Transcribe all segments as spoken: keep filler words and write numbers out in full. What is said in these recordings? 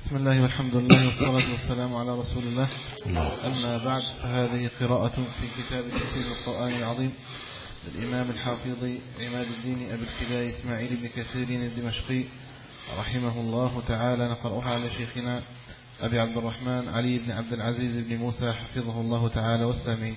بسم الله والحمد لله والصلاة والسلام على رسول الله. أما بعد، فهذه قراءة في كتاب تفسير القرآن العظيم للإمام الحافظ عماد الدين أبي الفداء إسماعيل بن كثير الدمشقي رحمه الله تعالى، نقرأها على شيخنا أبي عبد الرحمن علي بن عبد العزيز بن موسى حفظه الله تعالى والسامعين.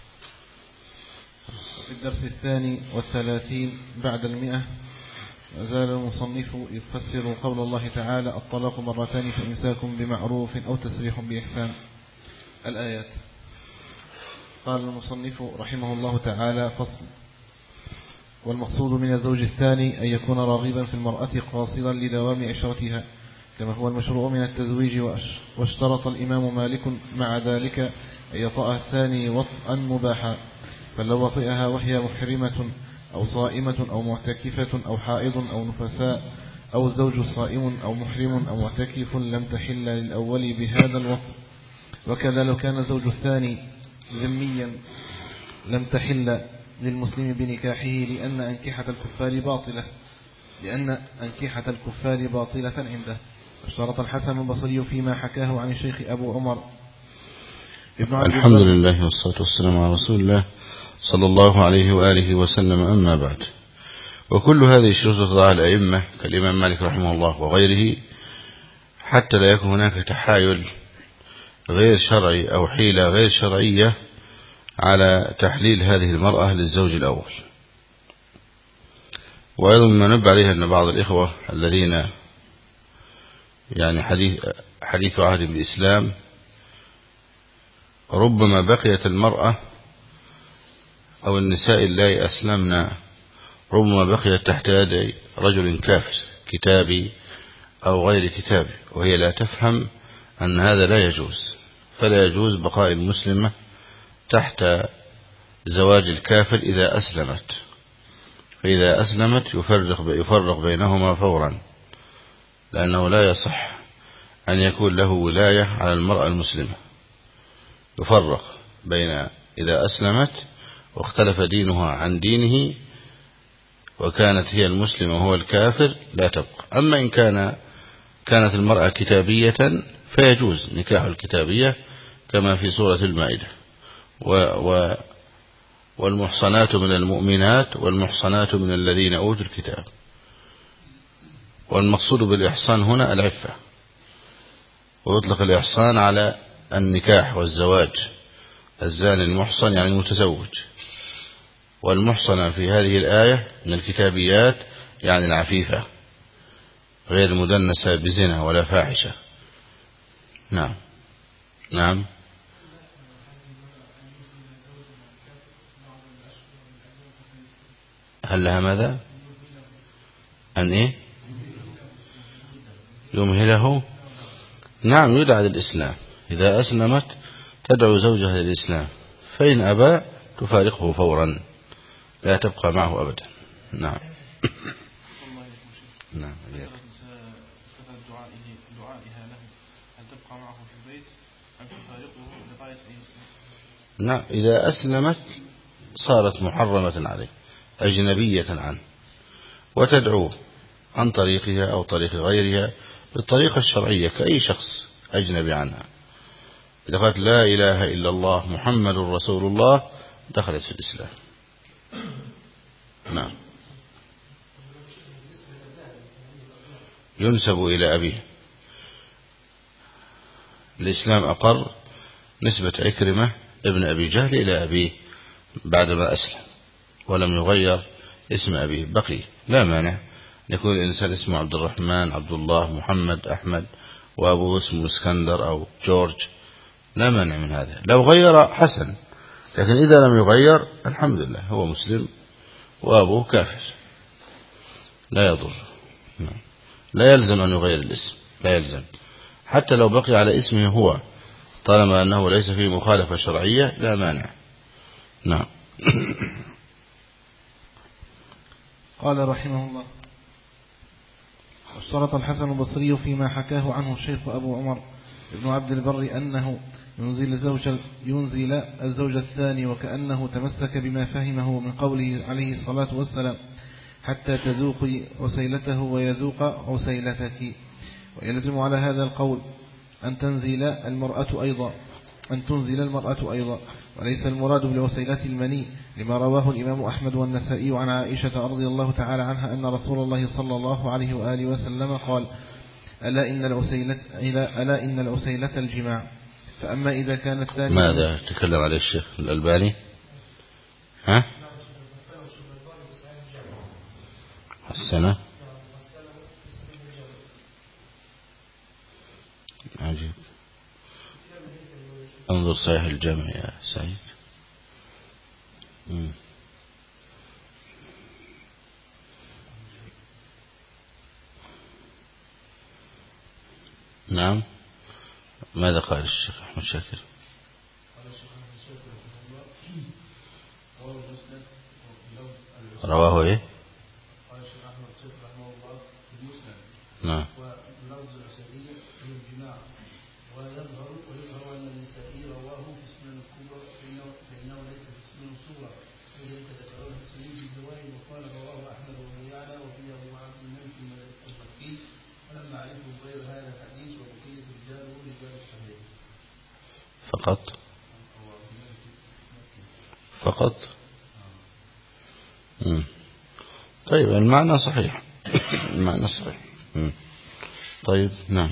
في الدرس الثاني والثلاثين بعد المئة، زال المصنف يفسر قول الله تعالى: الطلاق مرتان فإمساك بمعروف أو تسريح بإحسان. الآيات. قال المصنف رحمه الله تعالى: فصل. والمقصود من الزوج الثاني أن يكون راغبا في المرأة قاصدا لدوام عشرتها كما هو المشروع من التزويج، واشترط الإمام مالك مع ذلك أن يطأها الثاني وطئا مباحا، فلو وطئها وهي محرمة أو صائمة أو معتكفة أو حائض أو نفساء أو الزوج صائم أو محرم أو معتكف لم تحل للأول بهذا الوطء. وكذا لو كان الزوج الثاني ذميا لم تحل للمسلم بنكاحه، لأن أنكحة الكفار باطلة لأن أنكحة الكفار باطلة عنده. اشترط الحسن البصري فيما حكاه عن الشيخ أبو عمر ابن عبد الحمد لله والصلاة والسلام على رسول الله صلى الله عليه وآله وسلم. أما بعد، وكل هذه الشروط تضعها الأئمة كالإمام مالك رحمه الله وغيره حتى لا يكون هناك تحايل غير شرعي أو حيلة غير شرعية على تحليل هذه المرأة للزوج الأول. وأيضا ما نبه عليه أن بعض الإخوة الذين يعني حديث, حديث عهد بالإسلام ربما بقيت المرأة أو النساء اللائي أسلمنا ربما بقيت تحت يد رجل كافر كتابي أو غير كتابي، وهي لا تفهم أن هذا لا يجوز، فلا يجوز بقاء المسلمة تحت زواج الكافر إذا أسلمت. فإذا أسلمت يفرق, يفرق بينهما فورا، لأنه لا يصح أن يكون له ولاية على المرأة المسلمة. يفرق بين إذا أسلمت واختلف دينها عن دينه وكانت هي المسلمة وهو الكافر لا تبقى. أما إن كان كانت المرأة كتابية فيجوز نكاح الكتابية كما في سورة المائدة: و و والمحصنات من المؤمنات والمحصنات من الذين أوتوا الكتاب. والمقصود بالإحصان هنا العفة، ويطلق الإحصان على النكاح والزواج. الزاني المحصن يعني المتزوج، والمحصنة في هذه الآية من الكتابيات يعني العفيفة غير مدنسة بزنا ولا فاحشة. نعم نعم هل لها ماذا؟ أن إيه؟ يمهله. نعم، يدعى للإسلام. إذا أسلمت تدعو زوجها للإسلام، فإن أبى تفارقه فورا، لا تبقى معه أبدا. نعم نعم. نعم، إذا أسلمت صارت محرمة عليه أجنبية عنه، وتدعو عن طريقها أو طريق غيرها بالطريقة الشرعية كأي شخص أجنبي عنها. إذا قالت لا إله إلا الله محمد رسول الله دخلت في الإسلام. نعم. ينسب إلى أبيه. الإسلام أقر نسبة عكرمة ابن أبي جهل إلى أبيه بعدما أسلم، ولم يغير اسم أبيه، بقي. لا مانع يكون الإنسان اسمه عبد الرحمن، عبد الله، محمد، أحمد، وأبوه اسمه اسكندر أو جورج، لا مانع من هذا. لو غير حسن، لكن إذا لم يغير الحمد لله، هو مسلم وأبوه كافر، لا يضر. لا يلزم أن يغير الاسم، لا يلزم، حتى لو بقي على اسمه هو طالما أنه ليس فيه مخالفة شرعية لا مانع. نعم. قال رحمه الله: واشترط الحسن البصري فيما حكاه عنه الشيخ أبو عمر ابن عبد البر أنه ينزل الزوج, ينزل الزوج الثاني وكأنه تمسك بما فهمه من قوله عليه الصلاة والسلام: حتى تذوقي عسيلته ويذوق عسيلتك. ويلزم على هذا القول أن تنزل المرأة أيضا أن تنزل المرأة أيضا، وليس المراد بوسيلة المني، لما رواه الإمام أحمد والنسائي عن عائشة رضي الله تعالى عنها أن رسول الله صلى الله عليه وآله وسلم قال: ألا إن الأسيلة, ألا إن الأسيلة الجماع. فأما إذا كانت ثانية. ماذا تكلم عليه الشيخ الألباني؟ ها؟ السنة عجيب. انظر صحيح الجامع يا سعيد. مم. نعم. ماذا قال الشيخ أحمد شاكر؟ رواه ايه؟ قال الشيخ أحمد شاكر رحمه الله في المسند. نعم. ولفظ الأسدية هي الجماع، ويظهر ويظهر أن النسائي رواه في السنن الكبرى فإنه, فإنه ليس في السنن الصغرى، وذلك ذكرون في السنن بالزواج، وقال رواه أحمد وابن يعلى وفيه أبو عبد الملك المكي، ولما علمتم غير هذا الحديث وبقية رجاله رجال الصحيح. فقط فقط. مم. طيب المعنى صحيح. المعنى صحيح. مم. طيب نعم.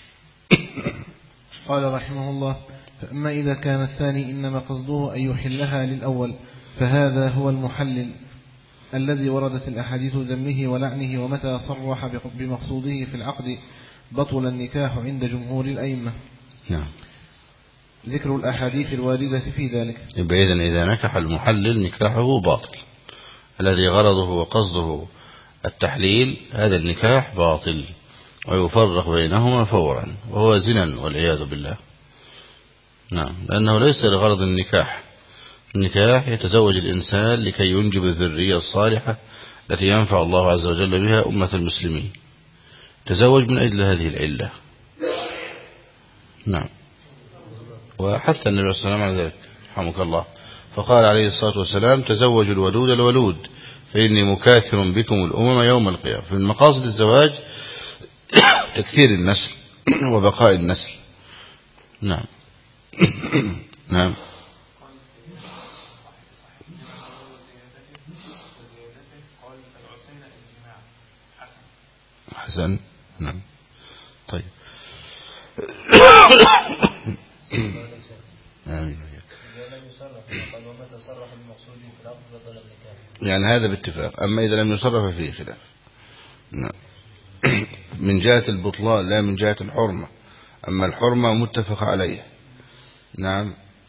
قال رحمه الله: فأما إذا كان الثاني إنما قصده أن يحلها للأول فهذا هو المحلل الذي وردت الأحاديث ذمه ولعنه، ومتى صرح بمقصوده في العقد بطل النكاح عند جمهور الأئمة. نعم. ذكر الأحاديث الواردة في ذلك. إذن إذا نكح المحلل نكاحه باطل، الذي غرضه وقصده التحليل هذا النكاح باطل، ويفرق بينهما فورا، وهو زنا والعياذ بالله. نعم. لأنه ليس لغرض النكاح. النكاح يتزوج الإنسان لكي ينجب الذرية الصالحة التي ينفع الله عز وجل بها أمة المسلمين، تزوج من أجل هذه العلة. نعم. وحث النبي صلى الله عليه وسلم على ذلك رحمك الله، فقال عليه الصلاة والسلام: تزوجوا الولود الولود فإني مكاثر بكم الأمم يوم القيامة. في مقاصد الزواج تكثير النسل وبقاء النسل. نعم. نعم. حسن. نعم. طيب. آمين. يعني هذا باتفاق. أما إذا لم يصرف فيه خلاف. نعم. من جهة البطلان لا من جهة الحرمة. أما الحرمة متفق عليه. نعم.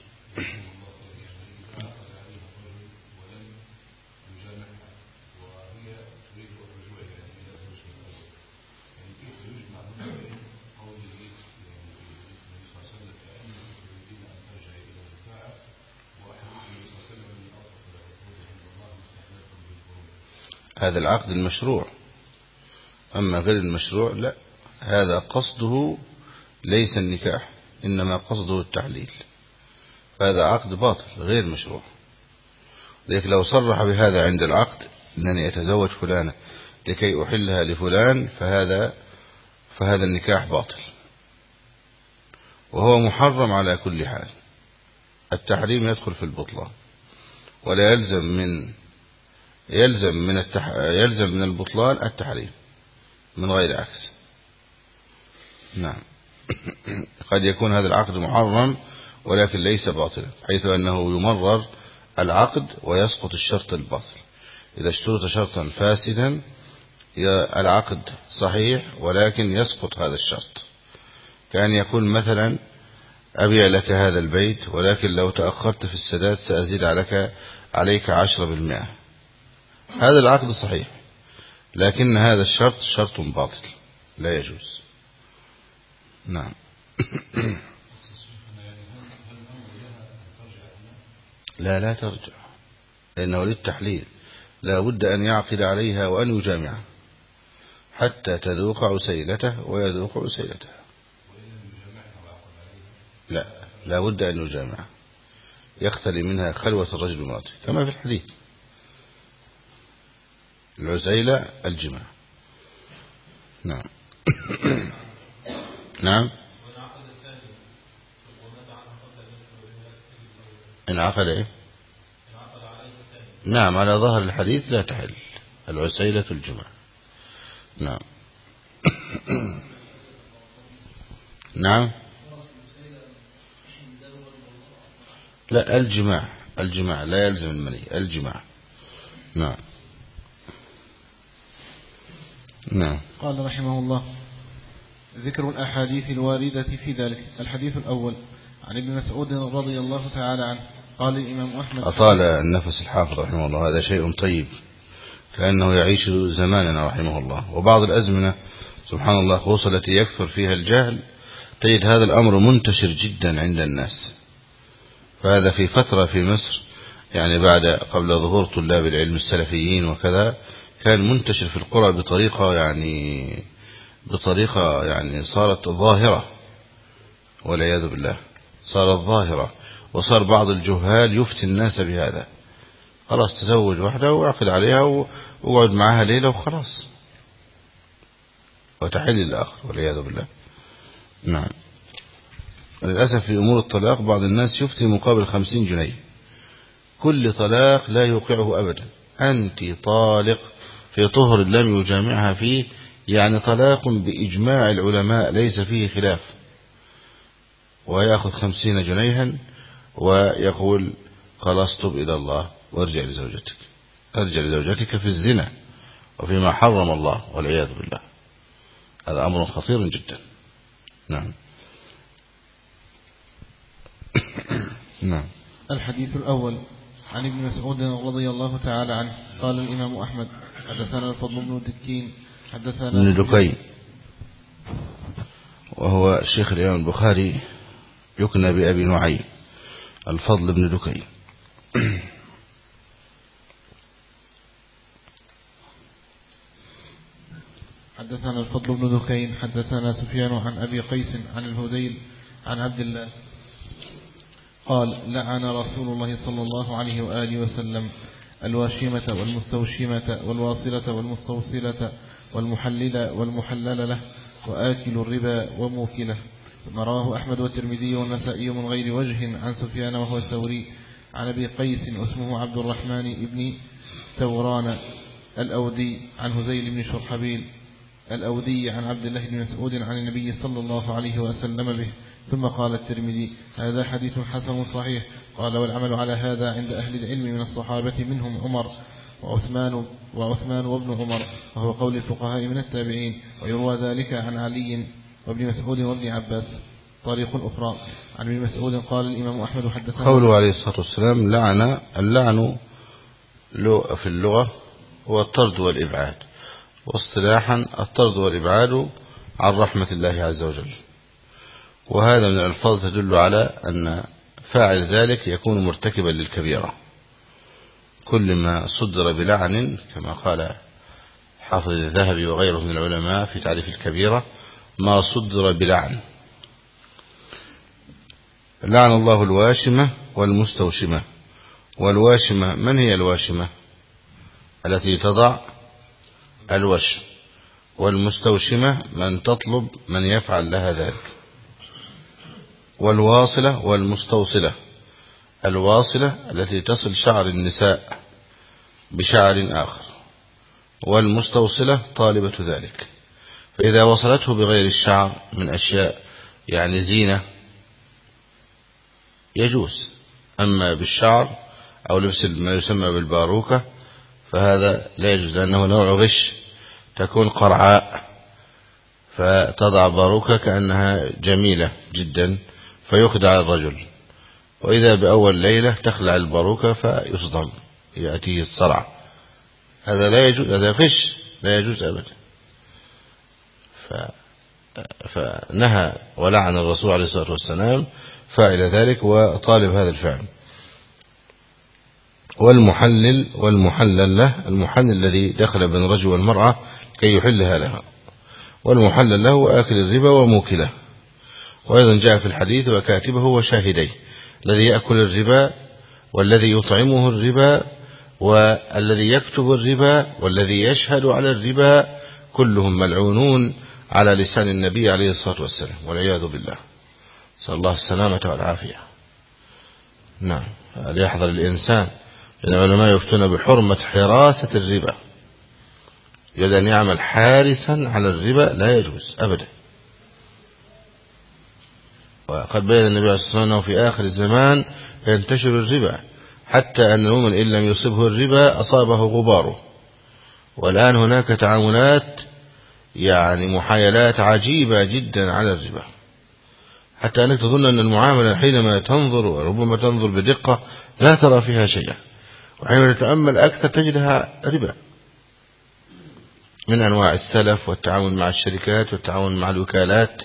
هذا العقد المشروع، أما غير المشروع لا، هذا قصده ليس النكاح، إنما قصده التحليل، فهذا عقد باطل غير مشروع. لكن لو صرح بهذا عند العقد أنني أتزوج فلانة لكي أحلها لفلان، فهذا فهذا النكاح باطل، وهو محرم على كل حال. التحريم يدخل في البطلان، ولا يلزم من يلزم من التح... يلزم من البطلان التحريم من غير عكس. نعم. قد يكون هذا العقد محرم ولكن ليس باطلا، حيث أنه يمرر العقد ويسقط الشرط الباطل. إذا اشترط شرطا فاسدا العقد صحيح ولكن يسقط هذا الشرط، كأن يقول مثلا: أبيع لك هذا البيت ولكن لو تأخرت في السداد سأزيد عليك عليك عشرة بالمئة. هذا العقد صحيح، لكن هذا الشرط شرط باطل لا يجوز. نعم. لا لا ترجع، لأنه للتحليل لا بد أن يعقد عليها وأن يجامعها حتى تذوق عسيلته ويذوق عسيلته. لا لا بد أن يجامعها، يختلي منها خلوة الرجل الماضي كما في الحديث. العزيلة الجماع. نعم. نعم. انعقد ايه؟ نعم على ظهر الحديث لا تحل العسيلة الجمع. نعم. نعم. لا الجماع، الجماع لا يلزم المني، الجماع. نعم. نعم. قال رحمه الله: ذكر الأحاديث الواردة في ذلك. الحديث الأول عن ابن مسعود رضي الله تعالى عنه قال الإمام أحمد. أطال النفس الحافظ رحمه الله، هذا شيء طيب كأنه يعيش زماننا رحمه الله. وبعض الأزمنة سبحان الله خصوصا التي يكثر فيها الجهل تجد هذا الأمر منتشر جدا عند الناس. فهذا في فترة في مصر يعني بعد قبل ظهور طلاب العلم السلفيين وكذا كان منتشر في القرى بطريقة يعني بطريقة يعني صارت ظاهرة والعياذ بالله، صارت ظاهرة. وصار بعض الجهال يفتي الناس بهذا، خلاص تزوج واحدة وعقد عليها وقعد معها ليلة وخلاص وتحل الآخر والعياذ بالله. نعم. للأسف في أمور الطلاق بعض الناس يفتي مقابل خمسين جنيه كل طلاق لا يوقعه أبدا. أنت طالق في طهر لم يجامعها فيه، يعني طلاق بإجماع العلماء ليس فيه خلاف، ويأخذ خمسين جنيها ويقول خلاص تب إلى الله وارجع لزوجتك، ارجع لزوجتك في الزنا وفيما حرم الله والعياذ بالله. هذا أمر خطير جدا. نعم. نعم. الحديث الأول عن ابن مسعود رضي الله تعالى عنه قال الإمام أحمد: حدثنا الفضل بن دكين حدثنا ابن دكين، وهو شيخ الإمام البخاري يكنى بأبي نعيم، الفضل بن دكين. حدثنا الفضل بن دكين حدثنا سفيان عن أبي قيس عن الهذيل عن عبد الله قال: لعن رسول الله صلى الله عليه وآله وسلم الواشمة والمستوشمة والواصلة والمستوصلة والمحلل والمحلل له وآكل الربا وموكله. ثم رواه أحمد والترمذي والنسائي من غير وجه عن سفيان وهو الثوري عن أبي قيس واسمه عبد الرحمن بن ثوران الأودي عن هذيل بن شرحبيل الأودي عن عبد الله بن مسعود عن النبي صلى الله عليه وسلم به. ثم قال الترمذي: هذا حديث حسن صحيح. قال: والعمل على هذا عند أهل العلم من الصحابة منهم عمر وعثمان وعثمان وابن عمر، وهو قول الفقهاء من التابعين. ويروى ذلك عن علي وابن مسعود وابن عباس. طريق أخرى عن ابن مسعود قال الإمام أحمد: حدثنا قوله عليه الصلاة والسلام لعن. اللعن في اللغة هو الطرد والإبعاد، واصطلاحا الطرد والإبعاد عن رحمة الله عز وجل. وهذا من الألفاظ تدل على أن فاعل ذلك يكون مرتكبا للكبيرة. كل ما صدر بلعن كما قال حافظ الذهبي وغيره من العلماء في تعريف الكبيرة ما صدر بلعن. لعن الله الواشمة والمستوشمة. والواشمة من هي الواشمة؟ التي تضع الوشم. والمستوشمة من تطلب من يفعل لها ذلك. والواصلة والمستوصلة. الواصلة التي تصل شعر النساء بشعر آخر، والمستوصلة طالبة ذلك. فإذا وصلته بغير الشعر من أشياء يعني زينة يجوز، أما بالشعر أو لبس ما يسمى بالباروكة فهذا لا يجوز، لأنه نوع غش. تكون قرعاء فتضع باروكة كأنها جميلة جدا فيخدع الرجل، وإذا بأول ليلة تخلع الباروكة فيصدم يأتيه الصرع. هذا لا يجوز، هذا غش لا يجوز أبدا. ف... فنهى ولعن الرسول عليه الصلاة والسلام فاعل ذلك وطالب هذا الفعل. والمحلل والمحلل له. المحلل الذي دخل بين الرجل والمرأة كي يحلها لها، والمحلل له آكل الربا وموكله. وأيضا جاء في الحديث وكاتبه وشاهديه، الذي يأكل الربا والذي يطعمه الربا والذي يكتب الربا والذي يشهد على الربا كلهم ملعونون على لسان النبي عليه الصلاة والسلام، والعياذ بالله، نسأل الله السلامة والعافية. نعم، ليحذر الإنسان، لأن العلماء يفتون بحرمة حراسة الربا، يريد أن يعمل حارسا على الربا لا يجوز أبدا. وقد بين النبي عليه الصلاة والسلام في آخر الزمان ينتشر الربا، حتى أن المؤمن إن لم يصبه الربا أصابه غباره. والآن هناك تعاملات يعني محايلات عجيبة جدا على الربا، حتى أنك تظن أن المعاملة حينما تنظر وربما تنظر بدقة لا ترى فيها شيئا، وحينما تتأمل أكثر تجدها ربا، من أنواع السلف والتعاون مع الشركات والتعاون مع الوكالات.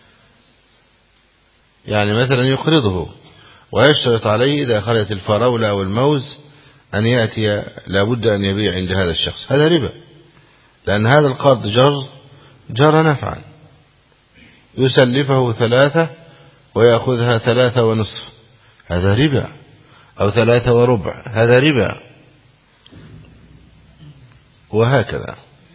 يعني مثلا يقرضه ويشترط عليه إذا خرجت الفراولة أو الموز أن يأتي لابد أن يبيع عند هذا الشخص، هذا ربا، لأن هذا القرض جر جر نفعا، يسلفه ثلاثة ويأخذها ثلاثة ونصف، هذا ربا، أو ثلاثة وربع، هذا ربا، وهكذا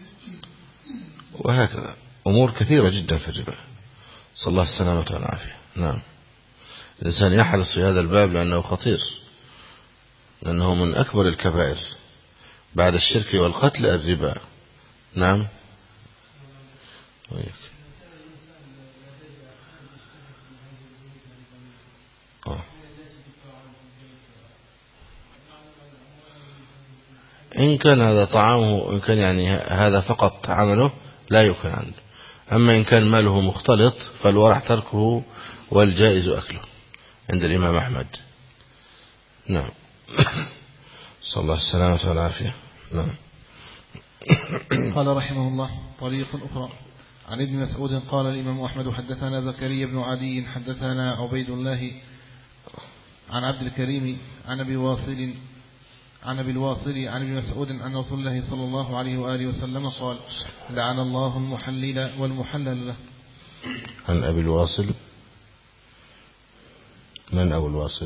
وهكذا أمور كثيرة جدا في الربا، صلى الله السلامة والعافية. نعم، الإنسان يحرص في هذا الباب لأنه خطير، لأنه من أكبر الكبائر بعد الشرك والقتل الربا. نعم. آه. إن كان هذا طعامه، إن كان يعني هذا فقط عمله لا يكون عنده، أما إن كان ماله مختلط فالورع تركه والجائز أكله عند الإمام أحمد. نعم، صلى الله السلامة والعافية. نعم. قال رحمه الله: طريق أخرى عن ابن مسعود قال الإمام أحمد: حدثنا زكريا بن عدي حدثنا عبيد الله عن عبد الكريم عن أبي واصل عن أبي الواصل عن ابن مسعود عن رسول الله صلى الله عليه وآله وسلم قال: لعن الله المحلل والمحلل له. عن أبي الواصل، من أبو الواصل؟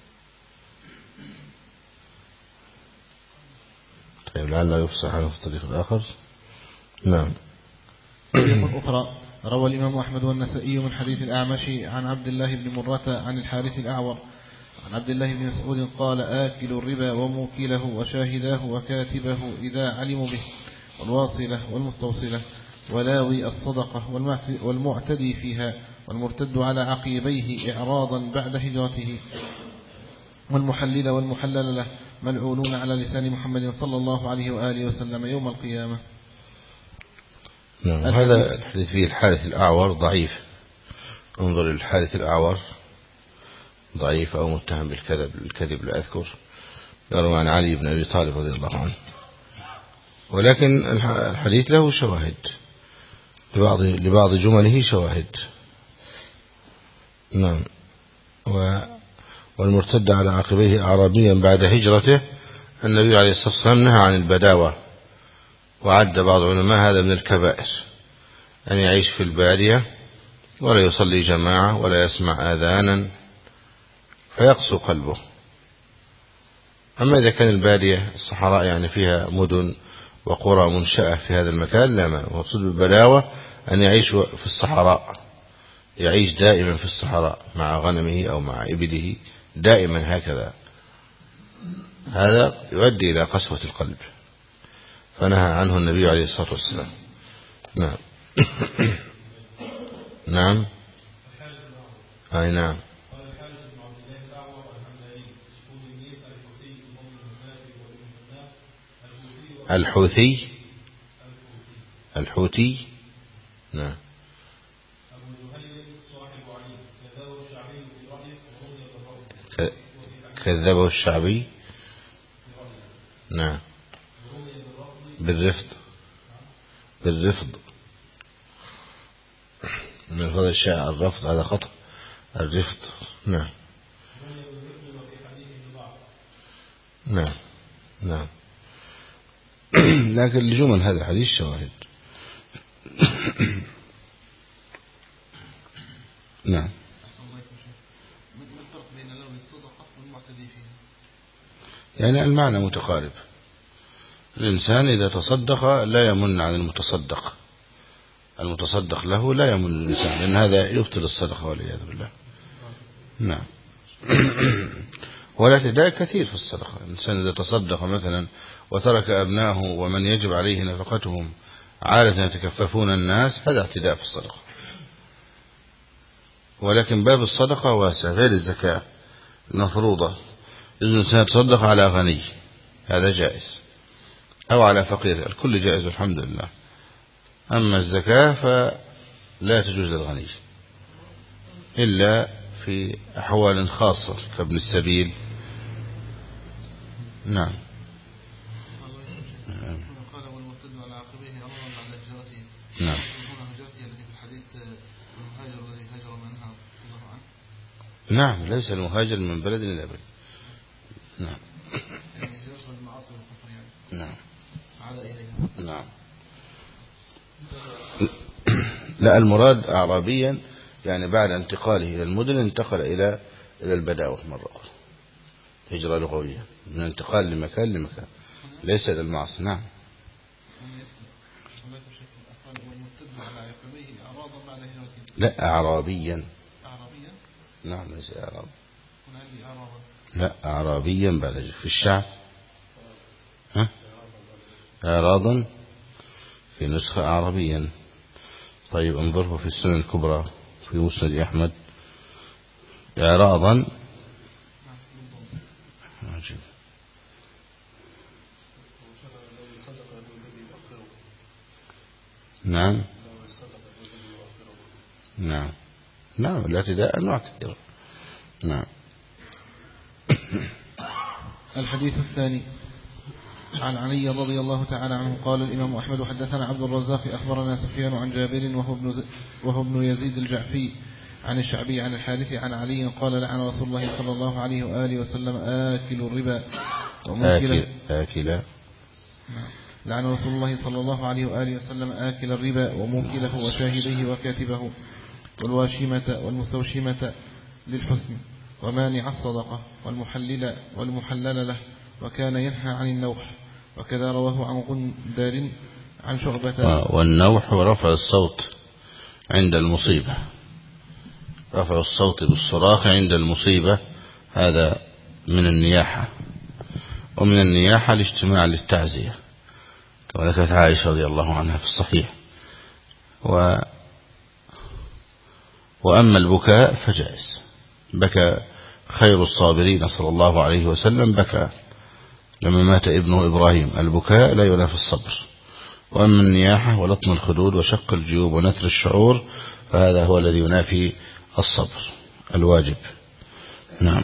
طيب، لعله يفصح عنه في الطريق الآخر. نعم. طريق أخرى روى الإمام أحمد والنسائي من حديث الأعمش عن عبد الله بن مرة عن الحارث الأعور عن عبد الله بن مسعود قال: آكل الربا وموكله وشاهداه وكاتبه إذا علموا به، والواصلة والمستوصلة، ولاوي الصدقة والمعتدي فيها، والمرتد على عقيبيه إعراضا بعد هجرته، والمحلل والمحلل له، ملعونون على لسان محمد صلى الله عليه وآله وسلم يوم القيامة. نعم. هذا الحديث فيه الحارث الأعور ضعيف، انظر الحارث الأعور ضعيف أو متهم بالكذب الكذب لا أذكر، يروى عن علي بن أبي طالب رضي الله عنه، ولكن الحديث له شواهد، لبعض لبعض جمله شواهد. نعم. والمرتد على عقبيه أعرابيا بعد هجرته، النبي عليه الصلاة والسلام نهى عن البداوة، وعد بعض العلماء هذا من الكبائر، أن يعيش في البادية ولا يصلي جماعة ولا يسمع آذانا فيقسو قلبه. أما إذا كان البادية الصحراء يعني فيها مدن وقرى منشأة في هذا المكان لا مانع. ومقصود بالبداوة أن يعيش في الصحراء، يعيش دائما في الصحراء مع غنمه أو مع إبله دائما هكذا، هذا يؤدي إلى قسوة القلب، فنهى عنه النبي عليه الصلاة والسلام. نعم. نعم. أي نعم. الحوثي الحوثي نعم. كذبه الشعبي. نعم. بالرفض بالرفض من الفضل الشائع الرفض، هذا خطأ، الرفض. نعم. نعم. نعم. لكن لجمل هذا الحديث شواهد. نعم. يعني المعنى متقارب، الإنسان إذا تصدق لا يمن عن المتصدق، المتصدق له لا يمن الإنسان، لأن هذا يبطل الصدقة والعياذ بالله. نعم. والاعتداء كثير في الصدقة. الإنسان إذا تصدق مثلا وترك أبنائه ومن يجب عليه نفقتهم عادة يتكففون الناس، هذا اعتداء في الصدقة. ولكن باب الصدقة واسع، غير الزكاة المفروضة. إذن الإنسان يتصدق على غني، هذا جائز، أو على فقير، الكل جائز الحمد لله. أما الزكاة فلا تجوز للغني إلا في أحوال خاصة كابن السبيل. نعم. قال والمرتد على عقبيه أمرا بعد هجرته. نعم. هنا هجرته التي في الحديث المهاجر الذي هاجر منها الله عنه. نعم، ليس المهاجر من بلد إلى بلد. نعم. يعني هجرته المعاصي والكفر يعني. نعم. عاد إليها. نعم. لا، المراد أعرابيا يعني بعد انتقاله إلى المدن انتقل إلى إلى البداوة مرة أخرى، هجرة لغوية من انتقال لمكان لمكان، ليس إلى المعصية. نعم. لا، أعرابيا. أعرابيا. نعم، ليس أعراب. أعرابا. لا، أعرابيا بعد في الشعب. ها؟ أعراضا في نسخة أعرابيا. طيب انظره في السنن الكبرى في مسند أحمد إعراضا. عجيب. نعم. نعم. نعم، الاعتداء أنواع كثيرة. نعم. الحديث الثاني عن علي رضي الله تعالى عنه قال الإمام أحمد حدثنا عبد الرزاق أخبرنا سفيان عن جابر وهو ابن, وهو ابن يزيد الجعفي عن الشعبي عن الحارث عن علي قال لعن رسول الله صلى الله عليه وآله وسلم آكل الربا آكل, آكل. لعن رسول الله صلى الله عليه وآله وسلم آكل الربا وموكله وشاهديه وكاتبه والواشمة والمستوشمة للحسن ومانع الصدقة والمحلل والمحلل له، وكان ينهى عن النوح. وكذا رواه عن غندر عن شعبة. والنوح رفع الصوت عند المصيبة، رفع الصوت بالصراخ عند المصيبة، هذا من النياحة. ومن النياحة الاجتماع للتعزية كما ذكرت عائشة رضي الله عنها في الصحيح. و وأما البكاء فجائز، بكى خير الصابرين صلى الله عليه وسلم، بكى لما مات ابنه إبراهيم. البكاء لا ينافي الصبر. وأما النياحة ولطم الخدود وشق الجيوب ونثر الشعور فهذا هو الذي ينافي الصبر الواجب. نعم.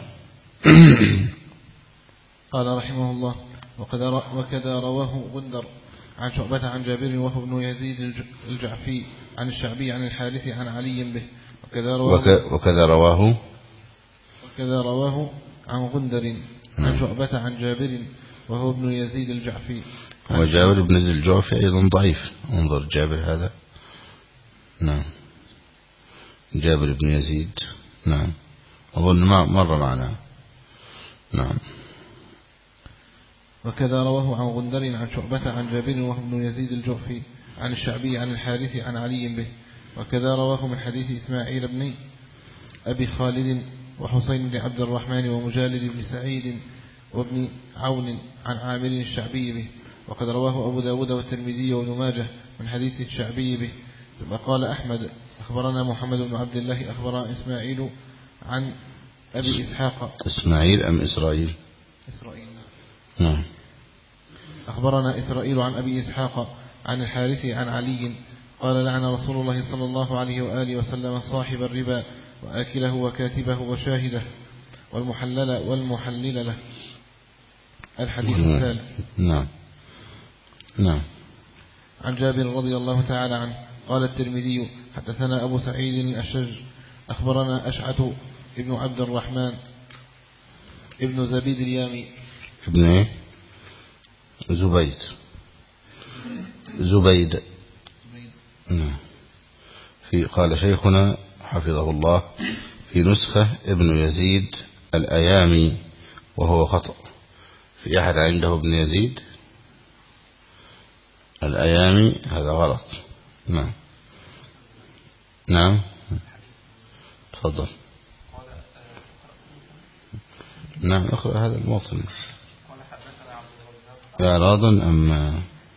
قال رحمه الله وكذا رواه غندر عن شعبة عن جابر وهو ابن يزيد الجعفي عن الشعبي عن الحارث عن علي به. وكذا رواه, وكذا رواه وكذا رواه عن غندر عن شعبة عن جابر وهو ابن يزيد الجعفي. وجابر بن يزيد الجعفي أيضا ضعيف. انظر جابر هذا. نعم، جابر بن يزيد. نعم، أظن ما مر معنا. نعم. وكذا رواه عن غندر عن شعبة عن جابر وهو ابن يزيد الجعفي عن الشعبي عن الحارث عن علي به. وكذا رواه من حديث إسماعيل بن أبي خالد وحسين بن عبد الرحمن ومجالد بن سعيد وابن عون عن عامر الشعبي به. وقد رواه أبو داود والترمذي وابن ماجه من حديث الشعبي به. ثم قال أحمد أخبرنا محمد بن عبد الله أخبرنا إسماعيل عن أبي إسحاق. إسماعيل أم إسرائيل؟ إسرائيل. نعم. أخبرنا إسرائيل عن أبي إسحاق عن الحارث عن علي قال لعن رسول الله صلى الله عليه وآله وسلم صاحب الربا وآكله وكاتبه وشاهده والمحلل والمحلل له. الحديث الثالث. نعم. نعم. عن جابر رضي الله تعالى عنه قال الترمذي حدثنا أبو سعيد الأشج أخبرنا أشعث ابن عبد الرحمن ابن زبيد اليامي ابن ايه؟ زبيد زبيد نعم. في قال شيخنا حفظه الله في نسخة ابن يزيد الأيامي وهو خطأ. في أحد عنده ابن يزيد الأيامي، هذا غلط. نعم. نعم تفضل. نعم اقرأ هذا الموطن. إعراضا أم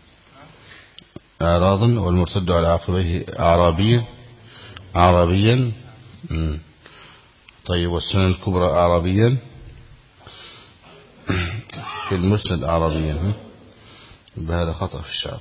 إعراضا والمرتد على عقبيه أعرابيا أعرابيا. طيب والسنن الكبرى أعرابيا في المسند أعرابيا، بهذا خطأ في الشعب.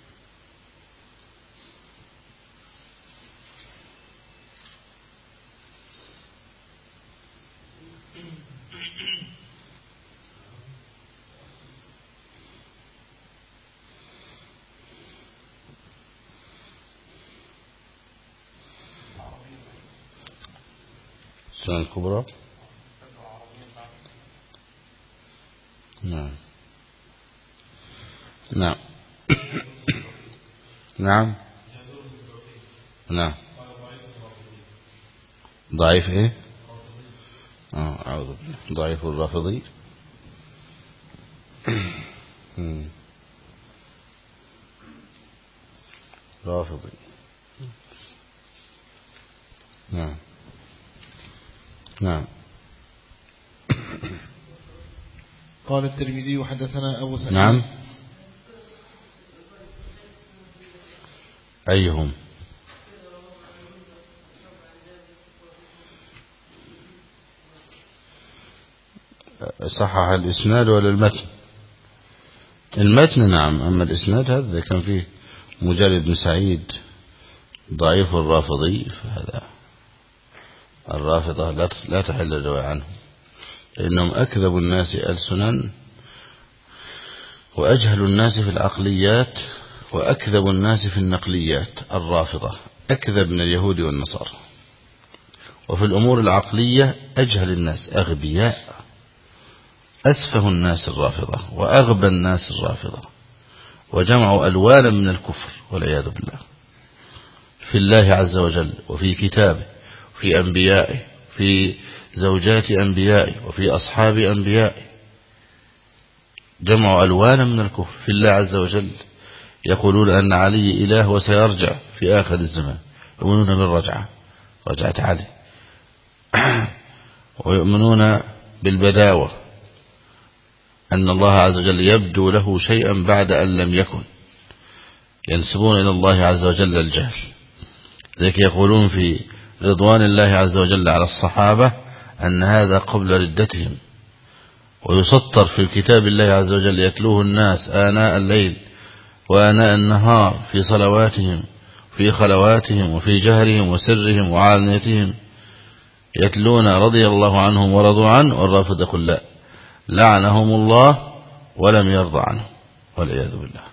السنن الكبرى. نعم نعم نعم نعم ضعيف ايه اه اعوذ بالله. ضعيف الرافضي. رافضي. نعم نعم. قال الترمذي حدثنا أبو سعيد. نعم. أيهم؟ صحح الإسناد ولا المتن؟ المتن نعم، أما الإسناد هذا كان فيه مجالد بن سعيد ضعيف الرافضي، فهذا الرافضة لا تحل الرواية عنه، لأنهم أكذب الناس ألسنا وأجهل الناس في العقليات وأكذب الناس في النقليات. الرافضة أكذب من اليهود والنصارى، وفي الأمور العقلية أجهل الناس، أغبياء، أسفه الناس الرافضة، وأغبى الناس الرافضة، وجمعوا ألوانا من الكفر والعياذ بالله في الله عز وجل وفي كتابه في أنبيائه في زوجات أنبيائه وفي أصحاب أنبيائه. جمعوا ألوانا من الكفر في الله عز وجل، يقولون أن علي إله وسيرجع في آخر الزمان، يؤمنون بالرجعة، رجعة علي، ويؤمنون بالبداوة، أن الله عز وجل يبدو له شيئا بعد أن لم يكن، ينسبون إلى الله عز وجل الجهل. ذلك يقولون في رضوان الله عز وجل على الصحابة أن هذا قبل ردتهم، ويسطر في كتاب الله عز وجل يتلوه الناس آناء الليل وآناء النهار في صلواتهم في خلواتهم وفي جهرهم وسرهم وعلانيتهم، يتلون رضي الله عنهم ورضوا عنه. والرافض يقول لا، لعنهم الله ولم يرضى عنه، والعياذ بالله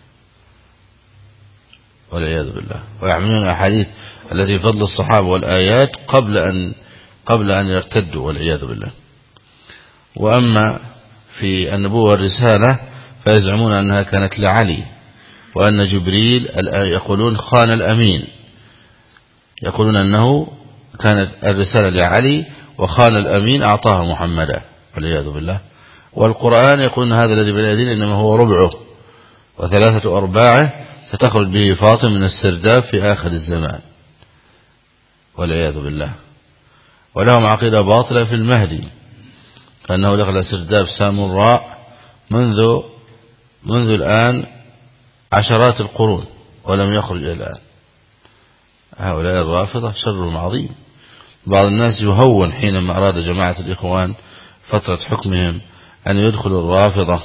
والعياذ بالله. ويعملون الأحاديث التي فضل الصحابة والآيات قبل أن قبل أن يرتدوا، والعياذ بالله. وأما في النبوة والرسالة فيزعمون أنها كانت لعلي، وأن جبريل يقولون خان الأمين، يقولون أنه كانت الرسالة لعلي وخان الأمين أعطاها محمدا، والعياذ بالله. والقرآن يقولون هذا الذي بين أيدينا إنما هو ربعه وثلاثة أرباعه ستخرج به فاطمة من السرداب في آخر الزمان، والعياذ بالله. ولهم عقيدة باطلة في المهدي، فأنه دخل سرداب سامراء منذ منذ الآن عشرات القرون ولم يخرج إلى الآن. هؤلاء الرافضة شرهم عظيم. بعض الناس يهون حينما أراد جماعة الإخوان فترة حكمهم أن يدخلوا الرافضة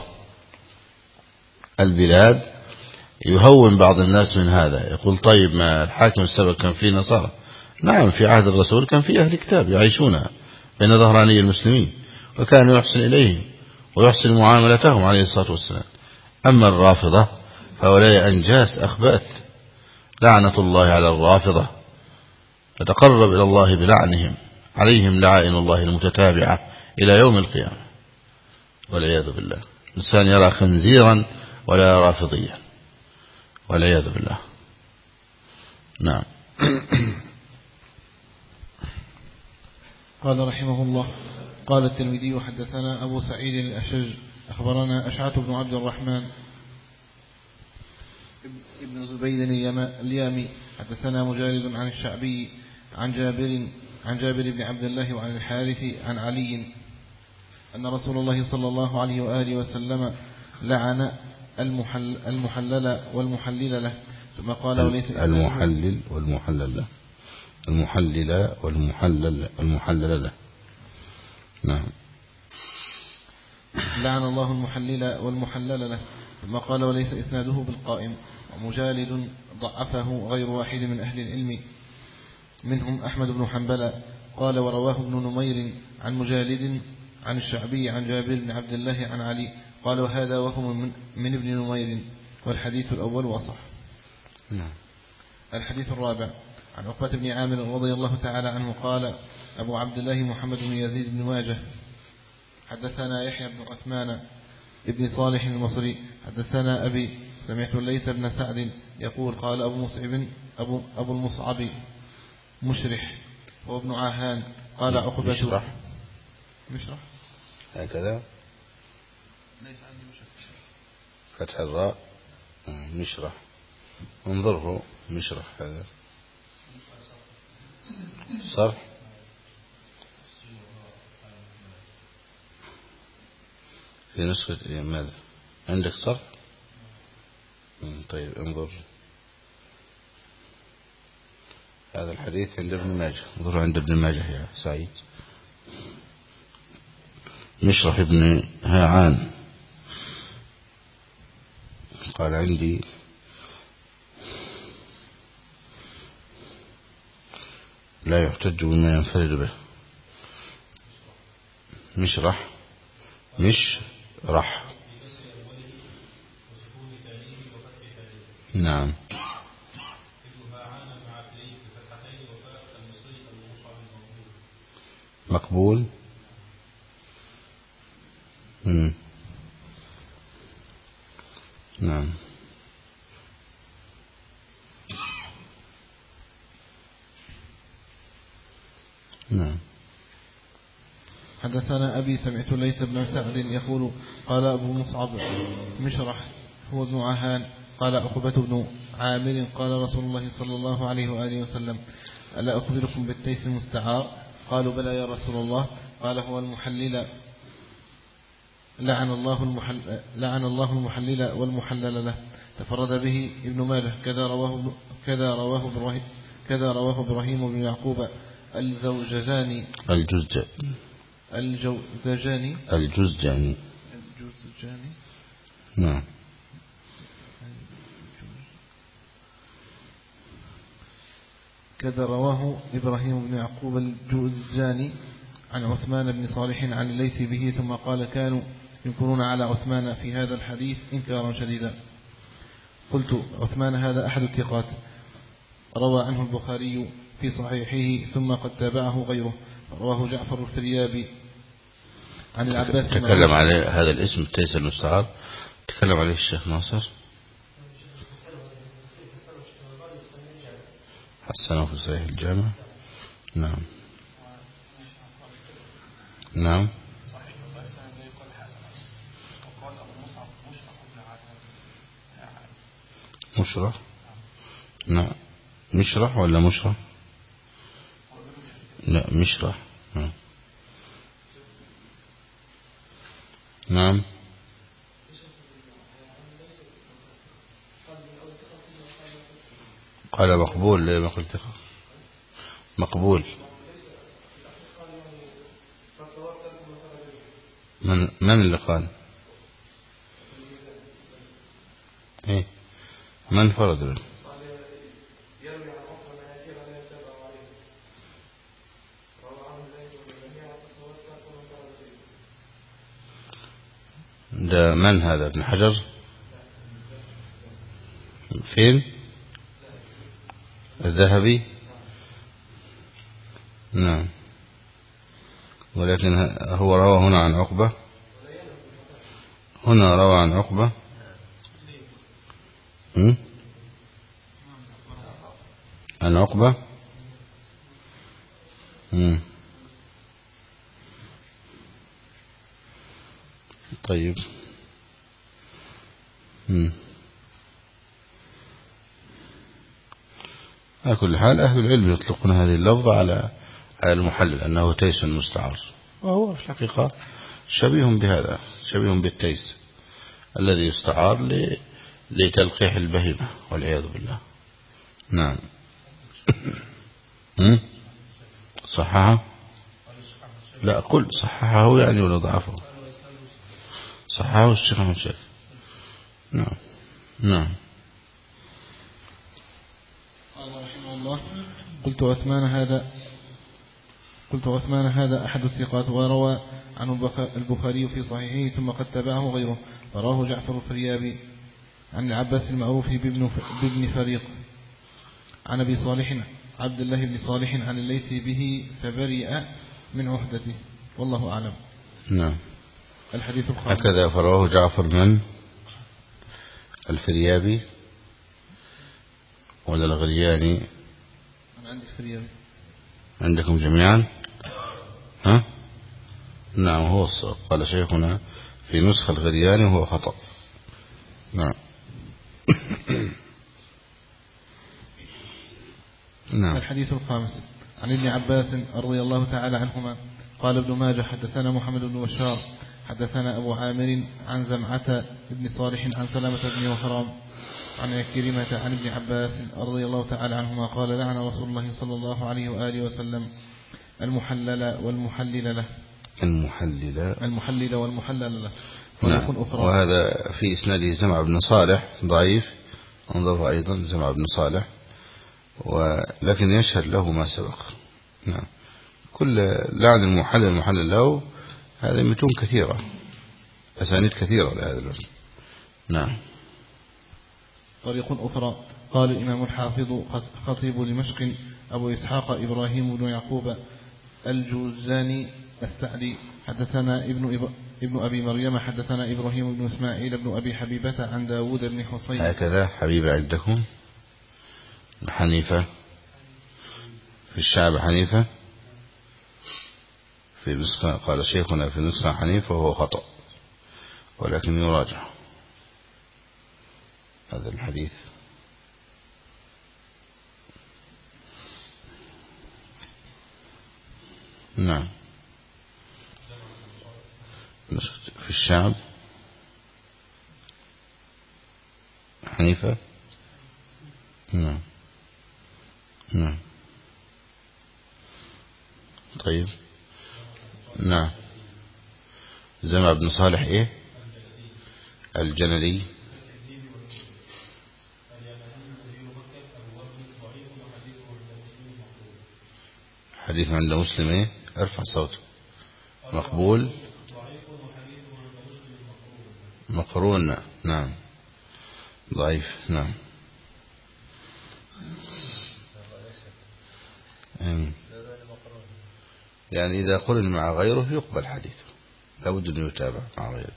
البلاد، يهون بعض الناس من هذا، يقول طيب ما الحاكم السابق كان فيه نصارى. نعم، في عهد الرسول كان فيه أهل كتاب يعيشون بين ظهراني المسلمين، وكان يحسن إليهم ويحسن معاملتهم عليه الصلاة والسلام. أما الرافضة فهؤلاء أنجاس أخباث، لعنة الله على الرافضة، فتقرب إلى الله بلعنهم، عليهم لعائن الله المتتابعة إلى يوم القيامة، والعياذ بالله. الإنسان يرى خنزيرا ولا يرى رافضيا، والعياذ بالله. نعم. قال رحمه الله: قال الترمذي حدثنا أبو سعيد الأشج أخبرنا أشعث بن عبد الرحمن ابن زبيد اليامي حدثنا مجالد عن الشعبي عن جابر عن جابر بن عبد الله وعن الحارث عن علي أن رسول الله صلى الله عليه وآله وسلم لعن المحل المحلل والمحلل له، ثم قال وليس المحلل والمحلل له المحلل والمحلل المحلل له. نعم. لعن الله المحلل والمحلل له، ثم قال وليس إسناده بالقائم. ومجالد ضعفه غير واحد من أهل العلم منهم أحمد بن حنبل قال ورواه ابن نمير عن مجالد عن الشعبي عن جابر بن عبد الله عن علي قال وهذا وهم من, من ابن نمير والحديث الأول وصح. نعم. الحديث الرابع عن عقبة بن عامر رضي الله تعالى عنه قال أبو عبد الله محمد بن يزيد بن ماجه حدثنا يحيى بن عثمان ابن صالح المصري حدثنا أبي سمعت الليث بن سعد يقول قال أبو مصعب أبو, أبو المصعب مشرح هو ابن عاهان قال عقبة مشرح مشرح هكذا ليس عندي مشرح فتح الراء مشرح انظره مشرح هذا صرح في نسخة ماذا عندك صرح؟ طيب انظر هذا الحديث عند ابن ماجه، انظر عند ابن ماجه يا سعيد. مشرح ابن هاعان قال عندي لا يحتج بما ينفرد به. مشرح مش رح. نعم. مقبول. مم. نعم. نعم. حدثنا أبي سمعت ليث بن سعد يقول قال أبو مصعب مشرح هو ابن عهان قال عقبة بن عامر قال رسول الله صلى الله عليه وآله وسلم ألا أخبركم بالتيس المستعار؟ قالوا بلى يا رسول الله. قال هو المحلل لعن الله المحل لعن الله المحلل والمحلل له. تفرد به ابن ماجه كذا رواه كذا رواه ابراهيم كذا رواه ابراهيم بن يعقوب الزوججاني الجزج الجوزجاني الجزجاني الجوزجاني نعم. كذا رواه إبراهيم بن يعقوب الجوزجاني عن عثمان بن صالح عن الليث به ثم قال كانوا ينكرون على عثمان في هذا الحديث إنكارا شديدا. قلت عثمان هذا أحد الثقات روى عنه البخاري في صحيحه ثم قد تابعه غيره. رواه جعفر الفريابي عن العباس. تكلم عليه هذا الاسم التيس المستعار تكلم عليه الشيخ ناصر حسنه في صحيح الجامع. نعم. نعم. مشرح. نعم. مشرح ولا مشرح؟ لا مشرح. نعم. نعم. قال مقبول لا مقبول ثقة مقبول. من من اللي قال ايه من فرد له؟ ده من هذا ابن حجر فين الذهبي؟ نعم. ولكن هو روى هنا عن عقبة هنا روى عن عقبة هم؟ عن عقبة هم. طيب هم. على كل حال أهل العلم يطلقون هذه اللفظة على المحلل أنه تيس مستعار، وهو في الحقيقة شبيه بهذا، شبيه بالتيس الذي يستعار لتلقيح البهيمة والعياذ بالله. نعم. صححه؟ لا قل صححه يعني ولا ضعفه؟ صححه الشيخ أحمد شاكر. نعم. نعم. قال رحمه الله: قلت عثمان هذا قلت عثمان هذا أحد الثقات، وروى عن البخاري في صحيحه ثم قد تبعه غيره، فراه جعفر الفريابي عن العباس المعروف بابن فريق عن أبي صالح عبد الله بن صالح عن الليث به فبرئ من عهدته، والله أعلم. نعم. الحديث الخامس. هكذا فراه جعفر من الفريابي ولا الغرياني؟ أنا عندي الفريابي. عندكم جميعا؟ ها؟ نعم هو الصواب. قال شيخنا في نسخة الغرياني وهو خطأ. نعم. نعم. الحديث الخامس عن ابن عباس رضي الله تعالى عنهما قال ابن ماجه: حدثنا محمد بن بشار حدثنا أبو عامر عن زمعة بن صالح عن سلامة بن وهرام عن كريمة عن ابن عباس رضي الله تعالى عنهما قال: لعن رسول الله صلى الله عليه وآله وسلم المحلل والمحلل له. المحلل المحلل والمحلل له. نعم. وهذا في إسناده زمع بن صالح ضعيف، انظروا أيضا زمع بن صالح، ولكن يشهد له ما سبق. نعم. كل لعن المحلل المحلل له هذا متون كثيرة، أسانيد كثيرة لهذا الوجه. نعم. طريق أخرى قال الإمام الحافظ خطيب دمشق أبو إسحاق إبراهيم بن يعقوب الجوزاني السعدي حدثنا ابن ابن أبي مريم حدثنا إبراهيم بن إسماعيل بن أبي حبيبة عن داود بن حصين. هكذا حبيبة عندكم؟ حنيفة في الشعب حنيفة في نسخة، قال شيخنا في نسخة حنيفة وهو خطأ، ولكن يراجع هذا الحديث. نعم. في الشعب حنيفة. نعم. نعم. طيب. نعم. زمع بن صالح ايه الجنلي. حديث عند مسلم ايه؟ ارفع صوته. مقبول مقرون. نعم. ضعيف. نعم. يعني إذا قرن مع غيره يقبل حديثه، لابد أن يتابع مع غيره.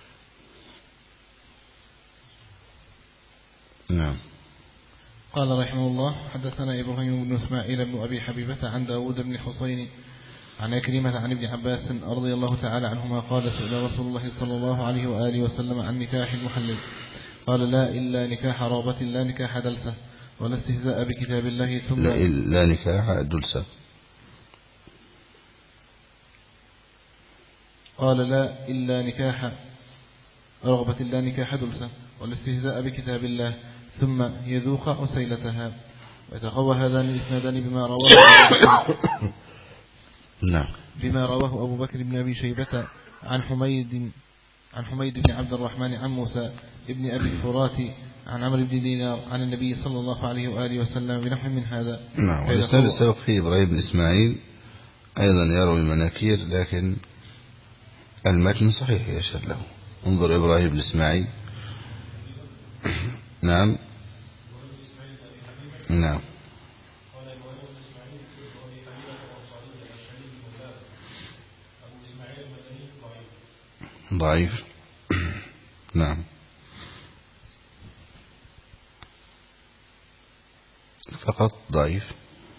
نعم. قال رحمه الله: حدثنا إبراهيم بن إسماعيل بن أبي حبيبة عن داود بن حصين عن كريمة عن ابن عباس رضي الله تعالى عنهما قال: سئل رسول الله صلى الله عليه وآله وسلم عن نكاح المحلل قال: لا إلا نكاح رابة لا نكاح دلسة ولا استهزاء بكتاب الله ثم لا, لا نكاح دلسة. قال: لا إلا نكاح رغبة لا نكاح دلسة ولا استهزاء بكتاب الله ثم يذوق عسيلتها. ويتقوى هذان الإسنادان بما رواه نعم بما رواه أبو بكر بن أبي شيبة عن حميد عن حميد بن عبد الرحمن عن موسى ابن أبي الفرات عن عمرو بن دينار عن النبي صلى الله عليه وآله وسلم بنحو من هذا. نعم. والإسناد السابق فيه إبراهيم بن إسماعيل أيضا يروي مناكير، لكن المتن صحيح يشهد له. انظر إبراهيم بن إسماعيل. نعم. نعم. ضعيف. نعم. فقط ضعيف.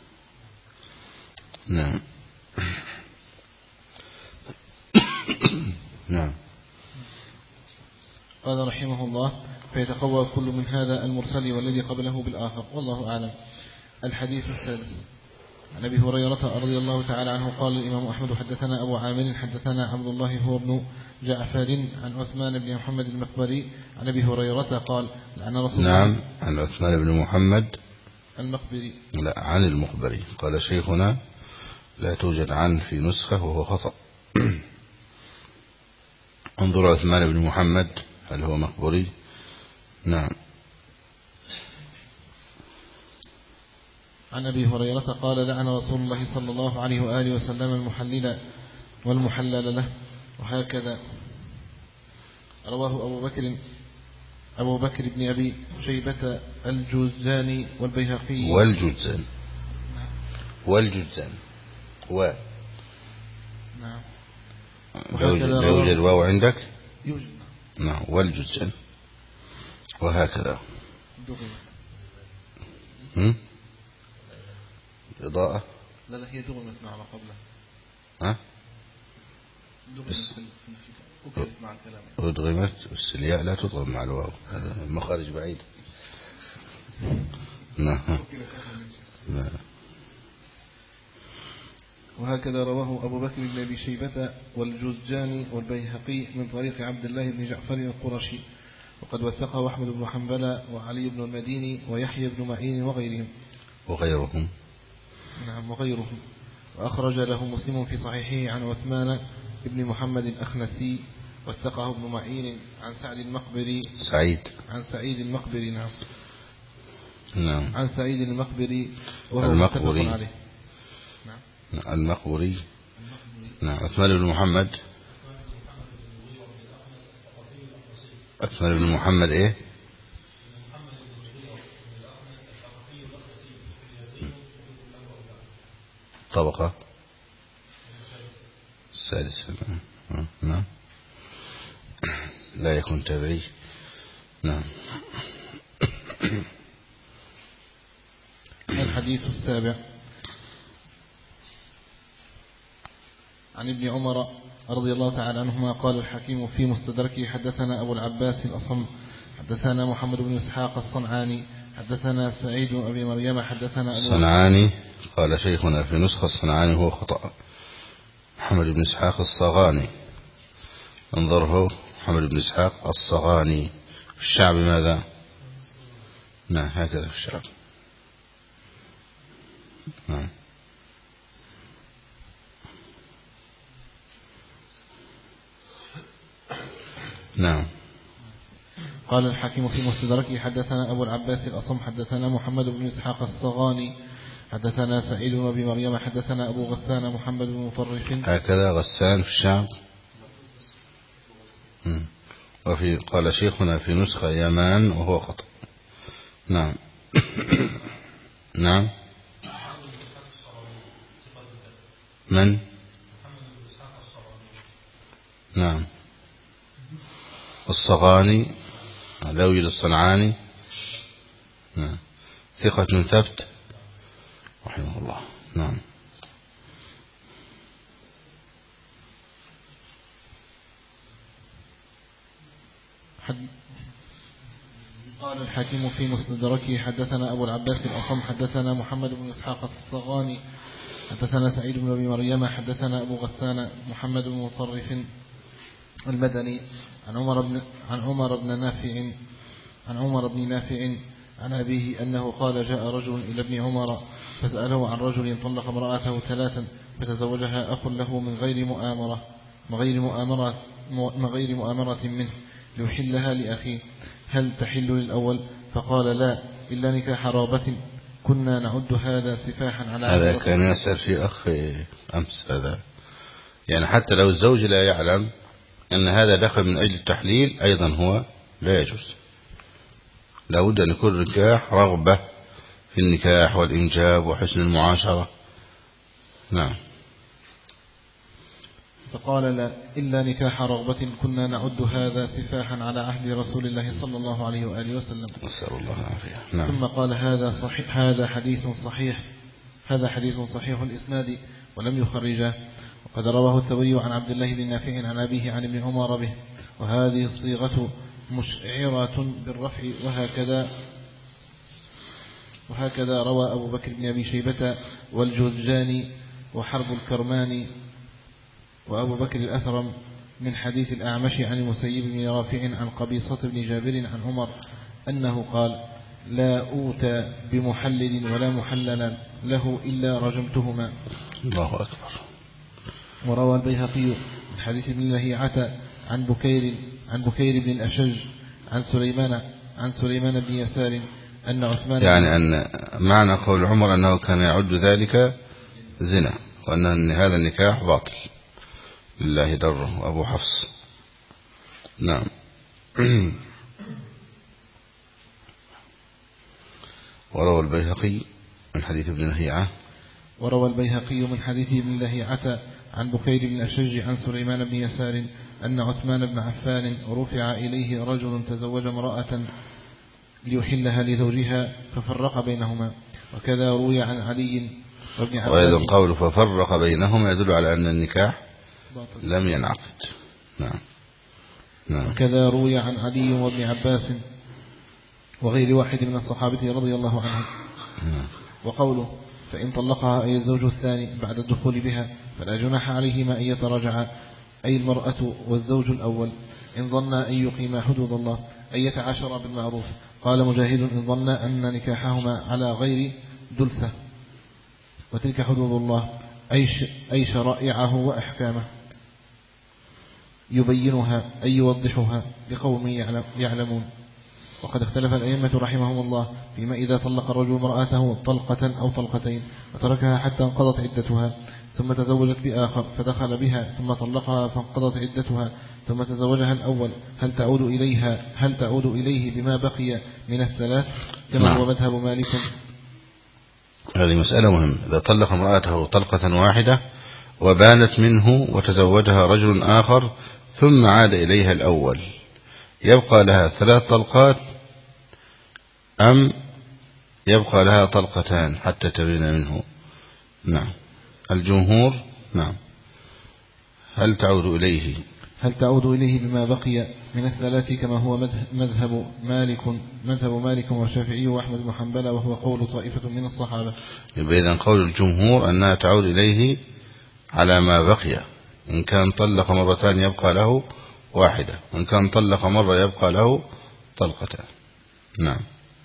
نعم. نعم. قال رحمه الله: فيتقوى كل من هذا المرسل والذي قبله بالآخر، والله أعلم. الحديث السادس عن أبي هريرة رضي الله تعالى عنه قال الإمام أحمد حدثنا أبو عامر حدثنا عبد الله هو ابن جعفر عن عثمان بن محمد المخبري عن أبي هريرة قال لعن رسول نعم الله عن عثمان بن محمد المخبري لا عن المخبري. قال شيخنا لا توجد عن في نسخة وهو خطأ. انظر عثمان بن محمد هل هو مخبري؟ نعم. عن أبي هريرة قال لعن رسول الله صلى الله عليه وآله وسلم المحلل والمحلل له. وهكذا رواه أبو بكر أبو بكر بن أبي شيبة الجوزاني والبيهقي والجوزان والجوزان و نعم. لا يوجد واو عندك؟ يوجد. نعم والجوزان. وهكذا هم؟ إضاءة لا لا هي دغمت مع ما قبله. ها؟ دغمت وكلت مع الكلام. أدغمت بس الياء لا تضغم مع الواو، هذا المخارج بعيد. نعم. وهكذا رواه أبو بكر بن أبي شيبة والجوزجاني والبيهقي من طريق عبد الله بن جعفر القرشي، وقد وثقه أحمد بن حنبل وعلي بن المديني ويحيى بن معين وغيرهم وغيرهم نعم وغيرهم وأخرج له مسلم في صحيحه عن عثمان بن محمد الأخنسي وثقه ابن معين عن سعد المقبري سعيد عن سعيد المقبري نعم نعم عن سعيد المقبري وهو المقبري متفق عليه. نعم المقبري نعم. عثمان بن محمد عثمان بن محمد ايه طبقة السادسة. نعم لا يكون تابعي. نعم. الحديث السابع عن ابن عمر رضي الله تعالى عنهما قال الحكيم في مستدركه حدثنا أبو العباس الأصم حدثنا محمد بن إسحاق الصنعاني حدثنا سعيد بن أبي مريم حدثنا أبو الصنعاني. قال شيخنا في نسخة الصنعاني هو خطأ، محمد بن إسحاق الصغاني. انظره محمد بن إسحاق الصغاني. في الشعب ماذا؟ نعم هكذا في الشعب. نعم. نعم. قال الحاكم في مستدركه حدثنا أبو العباس الأصم حدثنا محمد بن إسحاق الصغاني حدثنا سعيد بن أبي مريم حدثنا أبو غسان محمد بن مطرف. هكذا غسان في الشعب. وفي قال شيخنا في نسخة يمان وهو خطأ. نعم. نعم. من؟ نعم الصغاني لا يوجد الصنعاني. نعم ثقة ثبت رحمه الله. نعم. قال الحاكم في مستدركه حدثنا أبو العباس الأصم حدثنا محمد بن إسحاق الصغاني حدثنا سعيد بن أبي مريم حدثنا أبو غسان محمد بن مطرف المدني عن عمر بن عن عمر بن نافع عن عمر بن نافع عن أبيه أنه قال جاء رجل إلى ابن عمر فسأله عن رجل طلق امرأته ثلاثا فتزوجها أخ له من غير مؤامرة من غير مؤامرة من غير مؤامرة منه ليحلها لأخيه هل تحل للأول؟ فقال لا إلا نكاح رابة كنا نعد هذا سفاحا على هذا كان يسأل في أخ أمس هذا، يعني حتى لو الزوج لا يعلم أن هذا دخل من أجل التحليل أيضا هو لا يجوز. لا بد أن يكون النكاح رغبة في النكاح والإنجاب وحسن المعاشرة. نعم. فقال لا إلا نكاح رغبة كنا نعد هذا سفاحا على عهد رسول الله صلى الله عليه وآله وسلم. نسأل الله العافية. نعم. ثم قال هذا صحيح هذا حديث صحيح هذا حديث صحيح الإسناد ولم يخرجه، وقد رواه الثوري عن عبد الله بن نافع عن أبيه عن ابن عمر به، وهذه الصيغة مشعرة بالرفع. وهكذا وهكذا روى أبو بكر بن أبي شيبة والجرجاني وحرب الكرماني وأبو بكر الأثرم من حديث الأعمش عن المسيب بن رافع عن قبيصة بن جابر عن عمر أنه قال لا أوتى بمحلل ولا محلل له إلا رجمتهما. الله أكبر. وروى البيهقي من حديث ابن لهيعة عن بكير عن بكير بن الأشج عن سليمان عن سليمان بن يسار أن عثمان يعني أن معنى قول عمر أنه كان يعد ذلك زنا وأن هذا النكاح باطل لله دره وأبو حفص. نعم. وروى البيهقي من حديث ابن لهيعة وروى البيهقي من حديث ابن لهيعة عن بكير بن الأشج عن سليمان بن يسار أن عثمان بن عفان رفع إليه رجل تزوج امرأة ليحلها لزوجها ففرق بينهما. وكذا روي عن علي وابن عباس. وأيضا قول ففرق بينهما يدل على أن النكاح باطل. لم ينعقد. نعم. نعم. وكذا روي عن علي وابن عباس وغير واحد من الصحابة رضي الله عنهم. نعم. وقوله فإن طلقها أي الزوج الثاني بعد الدخول بها فلا جناح عليهما أن يتراجعا أي المرأة والزوج الأول إن ظنا أن يقيما حدود الله أن يتعاشرا بالمعروف. قال مجاهد إن ظنا أن نكاحهما على غير دلسة وتلك حدود الله أي شرائعه وأحكامه يبينها أي يوضحها لقوم يعلمون. وقد اختلف الأئمة رحمهم الله فيما إذا طلق الرجل امرأته طلقة أو طلقتين وتركها حتى انقضت عدتها ثم تزوجت بآخر فدخل بها ثم طلقها فانقضت عدتها ثم تزوجها الأول هل تعود إليها هل تعود إليه بما بقي من الثلاث كما نعم. هو مذهب مالك. هذه مسألة مهمة. إذا طلق امرأته طلقة واحدة وبانت منه وتزوجها رجل آخر ثم عاد إليها الأول يبقى لها ثلاث طلقات أم يبقى لها طلقتان حتى تبين منه؟ نعم. الجمهور نعم. هل تعود إليه هل تعود إليه بما بقي من الثلاث كما هو مذهب مالك مذهب مالك والشافعي وأحمد بن حنبل وهو قول طائفة من الصحابة. إذن قول الجمهور أنها تعود إليه على ما بقي. إن كان طلق مرتان يبقى له واحدة وإن كان طلق مرة يبقى له طلقتان. نعم.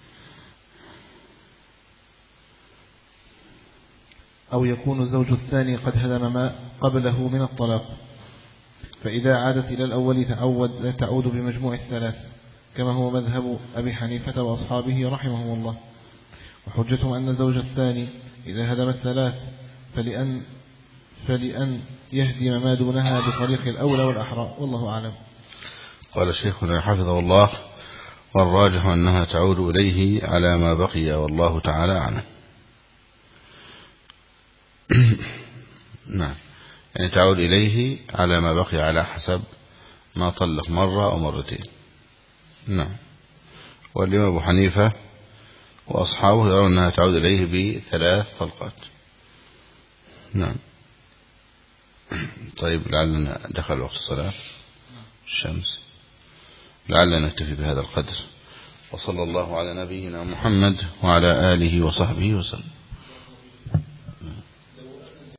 أو يكون الزوج الثاني قد هدم ما قبله من الطلاق فإذا عادت إلى الأول تعود تعود بمجموع الثلاث كما هو مذهب أبي حنيفة وأصحابه رحمهم الله. وحجتهم أن الزوج الثاني إذا هدم الثلاث فلأن, فلأن يهدم ما دونها بطريق الأولى والأحرى والله أعلم. قال شيخنا حفظه الله والراجح أنها تعود إليه على ما بقي والله تعالى أعلم. نعم. يعني تعود إليه على ما بقي على حسب ما طلق مرة أو مرتين. نعم. والإمام أبو حنيفة وأصحابه يرون أنها تعود إليه بثلاث طلقات. نعم. طيب لعلنا دخل وقت الصلاة الشمس لعلنا نكتفي بهذا القدر وصلى الله على نبينا محمد وعلى آله وصحبه وسلم.